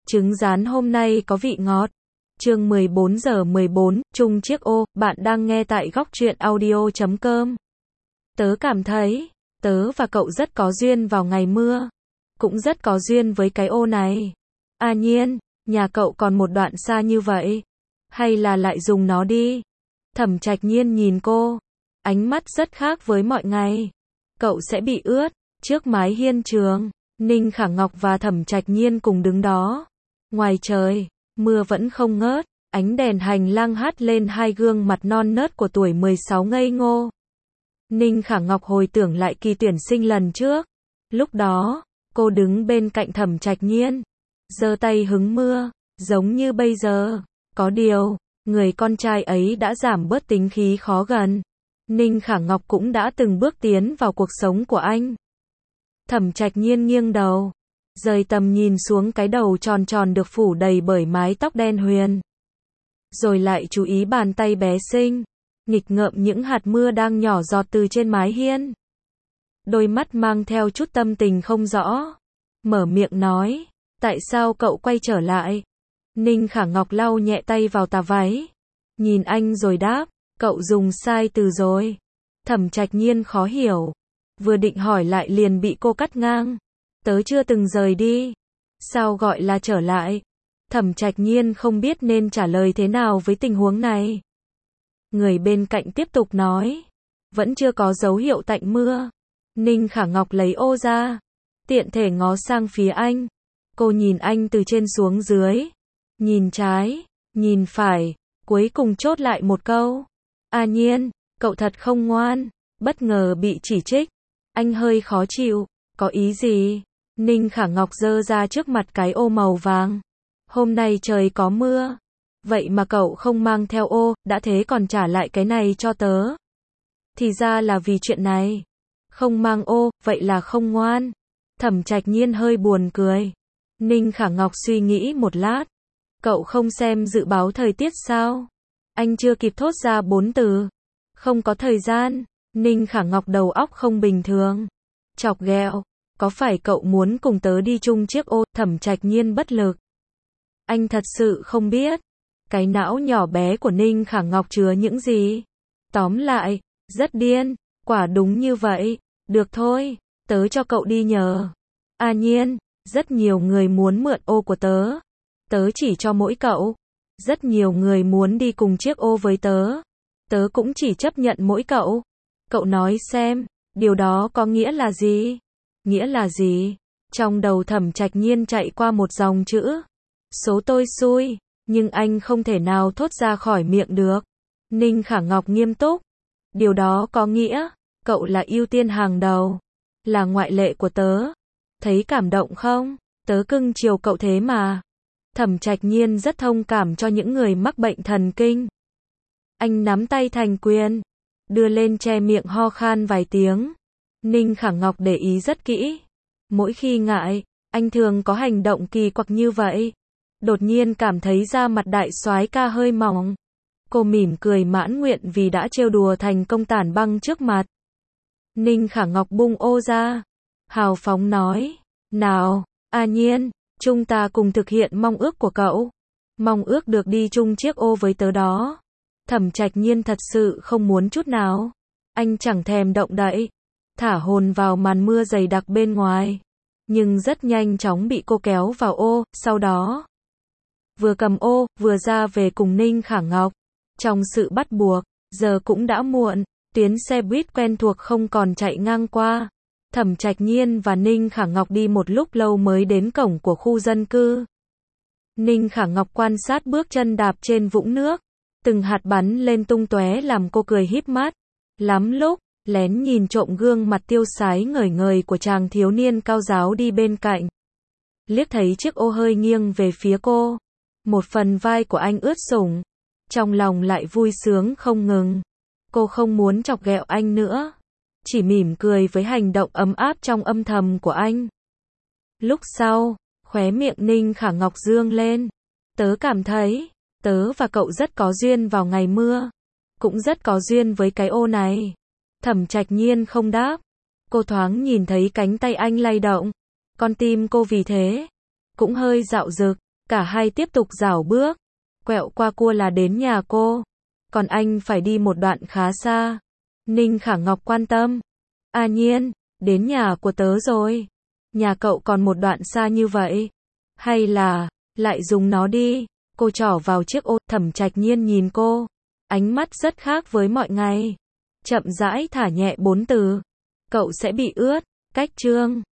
Trứng rán hôm nay có vị ngọt. Chương 14:14, chung chiếc ô, bạn đang nghe tại góc truyện audio.com. Tớ cảm thấy, tớ và cậu rất có duyên vào ngày mưa. Cũng rất có duyên với cái ô này. À Nhiên, nhà cậu còn một đoạn xa như vậy. Hay là lại dùng nó đi. Thẩm Trạch Nhiên nhìn cô. Ánh mắt rất khác với mọi ngày. Cậu sẽ bị ướt. Trước mái hiên trường, Ninh Khả Ngọc và Thẩm Trạch Nhiên cùng đứng đó. Ngoài trời, mưa vẫn không ngớt, ánh đèn hành lang hắt lên hai gương mặt non nớt của tuổi 16 ngây ngô. Ninh Khả Ngọc hồi tưởng lại kỳ tuyển sinh lần trước. Lúc đó, cô đứng bên cạnh Thẩm Trạch Nhiên, giơ tay hứng mưa, giống như bây giờ. Có điều, người con trai ấy đã giảm bớt tính khí khó gần. Ninh Khả Ngọc cũng đã từng bước tiến vào cuộc sống của anh. Thẩm Trạch Nhiên nghiêng đầu, rời tầm nhìn xuống cái đầu tròn tròn được phủ đầy bởi mái tóc đen huyền. Rồi lại chú ý bàn tay bé xinh, nghịch ngợm những hạt mưa đang nhỏ giọt từ trên mái hiên. Đôi mắt mang theo chút tâm tình không rõ. Mở miệng nói, tại sao cậu quay trở lại? Ninh Khả Ngọc lau nhẹ tay vào tà váy. Nhìn anh rồi đáp, cậu dùng sai từ rồi. Thẩm Trạch Nhiên khó hiểu. Vừa định hỏi lại liền bị cô cắt ngang. Tớ chưa từng rời đi. Sao gọi là trở lại? Thẩm Trạch Nhiên không biết nên trả lời thế nào với tình huống này. Người bên cạnh tiếp tục nói. Vẫn chưa có dấu hiệu tạnh mưa. Ninh Khả Ngọc lấy ô ra. Tiện thể ngó sang phía anh. Cô nhìn anh từ trên xuống dưới. Nhìn trái, nhìn phải. Cuối cùng chốt lại một câu. À Nhiên, cậu thật không ngoan. Bất ngờ bị chỉ trích. Anh hơi khó chịu. Có ý gì? Ninh Khả Ngọc giơ ra trước mặt cái ô màu vàng. Hôm nay trời có mưa. Vậy mà cậu không mang theo ô, đã thế còn trả lại cái này cho tớ. Thì ra là vì chuyện này. Không mang ô, vậy là không ngoan. Thẩm Trạch Nhiên hơi buồn cười. Ninh Khả Ngọc suy nghĩ một lát. Cậu không xem dự báo thời tiết sao? Anh chưa kịp thốt ra 4 từ. Không có thời gian. Ninh Khả Ngọc đầu óc không bình thường. Chọc ghẹo. Có phải cậu muốn cùng tớ đi chung chiếc ô? Thẩm Trạch Nhiên bất lực. Anh thật sự không biết. Cái não nhỏ bé của Ninh Khả Ngọc chứa những gì? Tóm lại, rất điên. Quả đúng như vậy. Được thôi, tớ cho cậu đi nhờ. À Nhiên, rất nhiều người muốn mượn ô của tớ. Tớ chỉ cho mỗi cậu. Rất nhiều người muốn đi cùng chiếc ô với tớ. Tớ cũng chỉ chấp nhận mỗi cậu. Cậu nói xem, điều đó có nghĩa là gì? Nghĩa là gì? Trong đầu Thẩm Trạch Nhiên chạy qua một dòng chữ. Số tôi xui, nhưng anh không thể nào thốt ra khỏi miệng được. Ninh Khả Ngọc nghiêm túc. Điều đó có nghĩa, cậu là ưu tiên hàng đầu. Là ngoại lệ của tớ. Thấy cảm động không? Tớ cưng chiều cậu thế mà. Thẩm Trạch Nhiên rất thông cảm cho những người mắc bệnh thần kinh. Anh nắm tay thành quyền, đưa lên che miệng ho khan vài tiếng. Ninh Khả Ngọc để ý rất kỹ. Mỗi khi ngại, anh thường có hành động kỳ quặc như vậy. Đột nhiên cảm thấy da mặt đại soái ca hơi mỏng. Cô mỉm cười mãn nguyện vì đã trêu đùa thành công tản băng trước mặt. Ninh Khả Ngọc bung ô ra. Hào phóng nói. Nào, À Nhiên, chúng ta cùng thực hiện mong ước của cậu. Mong ước được đi chung chiếc ô với tớ đó. Thẩm Trạch Nhiên thật sự không muốn chút nào. Anh chẳng thèm động đậy. Thả hồn vào màn mưa dày đặc bên ngoài. Nhưng rất nhanh chóng bị cô kéo vào ô, sau đó. Vừa cầm ô, vừa ra về cùng Ninh Khả Ngọc. Trong sự bắt buộc, giờ cũng đã muộn. Tuyến xe buýt quen thuộc không còn chạy ngang qua. Thẩm Trạch Nhiên và Ninh Khả Ngọc đi một lúc lâu mới đến cổng của khu dân cư. Ninh Khả Ngọc quan sát bước chân đạp trên vũng nước. Từng hạt bắn lên tung tóe làm cô cười híp mắt. Lắm lúc, lén nhìn trộm gương mặt tiêu sái ngời ngời của chàng thiếu niên cao ráo đi bên cạnh. Liếc thấy chiếc ô hơi nghiêng về phía cô. Một phần vai của anh ướt sũng. Trong lòng lại vui sướng không ngừng. Cô không muốn chọc ghẹo anh nữa. Chỉ mỉm cười với hành động ấm áp trong âm thầm của anh. Lúc sau, khóe miệng Ninh Khả Ngọc dương lên. Tớ cảm thấy, tớ và cậu rất có duyên vào ngày mưa. Cũng rất có duyên với cái ô này. Thẩm Trạch Nhiên không đáp. Cô thoáng nhìn thấy cánh tay anh lay động. Con tim cô vì thế cũng hơi dạo dực. Cả hai tiếp tục rảo bước. Quẹo qua cua là đến nhà cô. Còn anh phải đi một đoạn khá xa. Ninh Khả Ngọc quan tâm. À Nhiên, đến nhà của tớ rồi. Nhà cậu còn một đoạn xa như vậy. Hay là, lại dùng nó đi. Cô trỏ vào chiếc ô, Thẩm Trạch Nhiên nhìn cô. Ánh mắt rất khác với mọi ngày. Chậm rãi thả nhẹ 4 từ. Cậu sẽ bị ướt. Cách chương